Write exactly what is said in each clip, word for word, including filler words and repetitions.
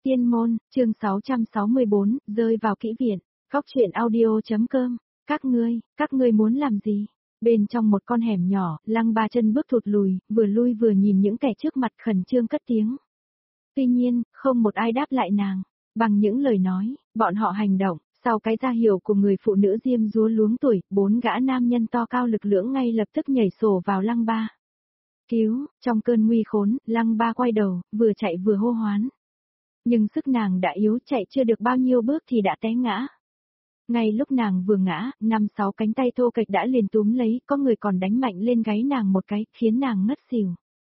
Tiên môn, chương sáu trăm sáu mươi bốn, rơi vào kỹ viện, góc truyện audio.com, các ngươi, các ngươi muốn làm gì? Bên trong một con hẻm nhỏ, Lăng Ba chân bước thụt lùi, vừa lui vừa nhìn những kẻ trước mặt khẩn trương cất tiếng. Tuy nhiên, không một ai đáp lại nàng, bằng những lời nói, bọn họ hành động, sau cái ra hiệu của người phụ nữ diêm dúa luống tuổi, bốn gã nam nhân to cao lực lưỡng ngay lập tức nhảy sổ vào Lăng Ba. Cứu, trong cơn nguy khốn, Lăng Ba quay đầu, vừa chạy vừa hô hoán. Nhưng sức nàng đã yếu, chạy chưa được bao nhiêu bước thì đã té ngã. Ngay lúc nàng vừa ngã, năm sáu cánh tay thô kệch đã liền túm lấy, có người còn đánh mạnh lên gáy nàng một cái, khiến nàng ngất xỉu.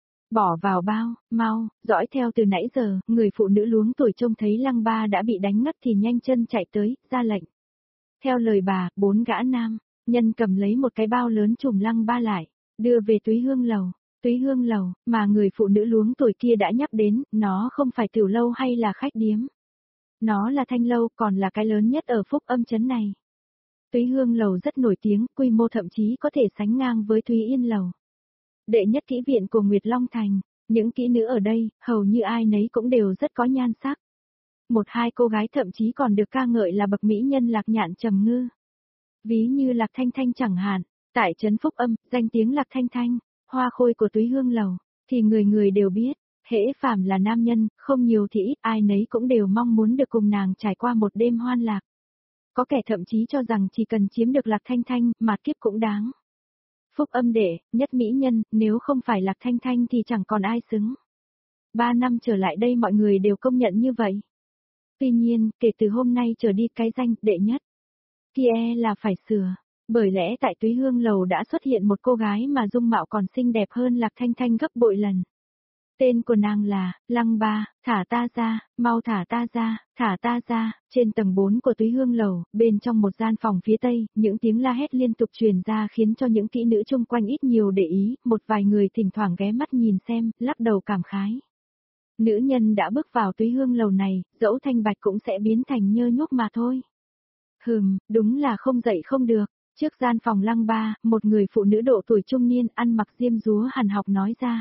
Bỏ vào bao, mau, dõi theo từ nãy giờ, người phụ nữ luống tuổi trông thấy Lăng Ba đã bị đánh ngất thì nhanh chân chạy tới, ra lệnh. Theo lời bà, bốn gã nam, nhân cầm lấy một cái bao lớn trùm Lăng Ba lại, đưa về Túy Hương Lầu. Túy Hương Lầu, mà người phụ nữ luống tuổi kia đã nhắc đến, nó không phải tiểu lâu hay là khách điếm. Nó là Thanh Lâu, còn là cái lớn nhất ở Phúc Âm trấn này. Túy Hương Lầu rất nổi tiếng, quy mô thậm chí có thể sánh ngang với Túy Yên Lầu. Đệ nhất kỹ viện của Nguyệt Long Thành, những kỹ nữ ở đây, hầu như ai nấy cũng đều rất có nhan sắc. Một hai cô gái thậm chí còn được ca ngợi là bậc mỹ nhân Lạc Nhạn Trầm Ngư. Ví như Lạc Thanh Thanh chẳng hạn, tại trấn Phúc Âm, danh tiếng Lạc Thanh Thanh, hoa khôi của Túy Hương Lầu, thì người người đều biết, hễ phàm là nam nhân, không nhiều thì ít, ai nấy cũng đều mong muốn được cùng nàng trải qua một đêm hoan lạc. Có kẻ thậm chí cho rằng chỉ cần chiếm được Lạc Thanh Thanh, mà kiếp cũng đáng. Phúc Âm đệ, nhất mỹ nhân, nếu không phải Lạc Thanh Thanh thì chẳng còn ai xứng. Ba năm trở lại đây mọi người đều công nhận như vậy. Tuy nhiên, kể từ hôm nay trở đi cái danh đệ nhất, kia là phải sửa. Bởi lẽ tại Túy Hương Lầu đã xuất hiện một cô gái mà dung mạo còn xinh đẹp hơn Lạc Thanh Thanh gấp bội lần. Tên của nàng là, Lăng Ba, thả ta ra, mau thả ta ra, thả ta ra. Trên tầng bốn của Túy Hương Lầu, bên trong một gian phòng phía tây, những tiếng la hét liên tục truyền ra khiến cho những kỹ nữ chung quanh ít nhiều để ý, một vài người thỉnh thoảng ghé mắt nhìn xem, lắc đầu cảm khái. Nữ nhân đã bước vào Túy Hương Lầu này, dẫu thanh bạch cũng sẽ biến thành nhơ nhuốc mà thôi. Hừm, đúng là không dậy không được. Trước gian phòng Lăng Ba, một người phụ nữ độ tuổi trung niên ăn mặc diêm dúa hàn học nói ra.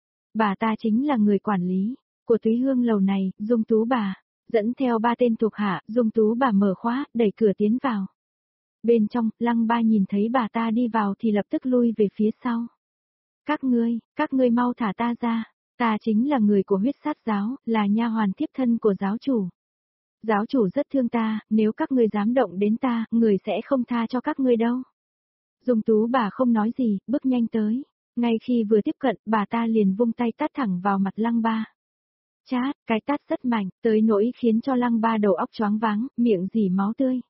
Bà ta chính là người quản lý của Túy Hương Lầu này, Dung Tú bà. Dẫn theo ba tên thuộc hạ, Dung Tú bà mở khóa, đẩy cửa tiến vào. Bên trong, Lăng Ba nhìn thấy bà ta đi vào thì lập tức lui về phía sau. Các ngươi, các ngươi mau thả ta ra, ta chính là người của huyết sát giáo, là nha hoàn tiếp thân của giáo chủ. Giáo chủ rất thương ta, nếu các ngươi dám động đến ta, người sẽ không tha cho các ngươi đâu. Dung Tú bà không nói gì, bước nhanh tới. Ngay khi vừa tiếp cận, bà ta liền vung tay tát thẳng vào mặt Lăng Ba. Chát, cái tát rất mạnh, tới nỗi khiến cho Lăng Ba đầu óc choáng váng, miệng rỉ máu tươi.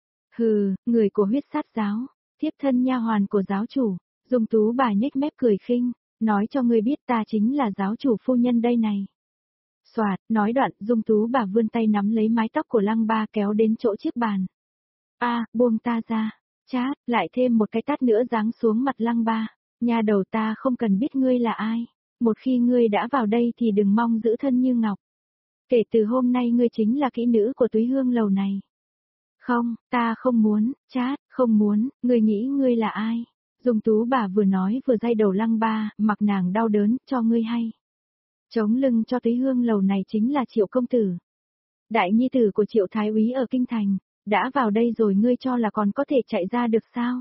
Hừ, người của huyết sát giáo, tiếp thân nha hoàn của giáo chủ. Dung Tú bà nhếch mép cười khinh, nói cho ngươi biết ta chính là giáo chủ phu nhân đây này. Soạt, nói đoạn, Dung Tú bà vươn tay nắm lấy mái tóc của Lăng Ba kéo đến chỗ chiếc bàn. A, à, buông ta ra. Chát, lại thêm một cái tát nữa giáng xuống mặt Lăng Ba. Nhà đầu ta không cần biết ngươi là ai. Một khi ngươi đã vào đây thì đừng mong giữ thân như ngọc. Kể từ hôm nay ngươi chính là kỹ nữ của Túy Hương Lầu này. Không, ta không muốn, chát, không muốn, ngươi nghĩ ngươi là ai? Dung Tú bà vừa nói vừa day đầu Lăng Ba, mặc nàng đau đớn, cho ngươi hay. Chống lưng cho Túy Hương Lầu này chính là Triệu công tử. Đại nhi tử của Triệu Thái úy ở Kinh Thành, đã vào đây rồi ngươi cho là còn có thể chạy ra được sao?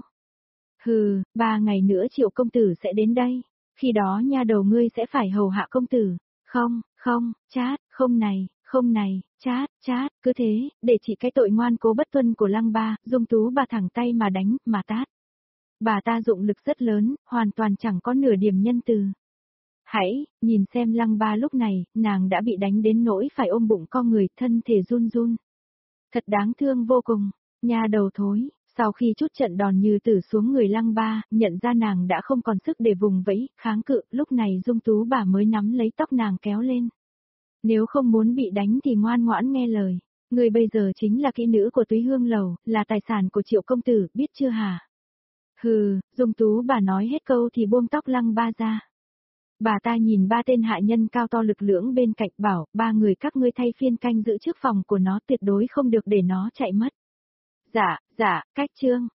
Hừ, ba ngày nữa Triệu công tử sẽ đến đây, khi đó nha đầu ngươi sẽ phải hầu hạ công tử. Không, không, chát, không này, không này, chát, chát, cứ thế, để trị cái tội ngoan cố bất tuân của Lăng Ba, Dung Tú bà thẳng tay mà đánh, mà tát. Bà ta dụng lực rất lớn, hoàn toàn chẳng có nửa điểm nhân từ. Hãy, nhìn xem Lăng Ba lúc này, nàng đã bị đánh đến nỗi phải ôm bụng co người, thân thể run run. Thật đáng thương vô cùng, nha đầu thối, sau khi chút trận đòn như tử xuống người Lăng Ba, nhận ra nàng đã không còn sức để vùng vẫy, kháng cự, lúc này Dung Tú bà mới nắm lấy tóc nàng kéo lên. Nếu không muốn bị đánh thì ngoan ngoãn nghe lời, người bây giờ chính là kỹ nữ của Túy Hương Lầu, là tài sản của Triệu công tử, biết chưa hả? Hừ, Dung Tú bà nói hết câu thì buông tóc Lăng Ba ra. Bà ta nhìn ba tên hạ nhân cao to lực lưỡng bên cạnh bảo, ba người các ngươi thay phiên canh giữ trước phòng của nó, tuyệt đối không được để nó chạy mất. Dạ, dạ, cách trương,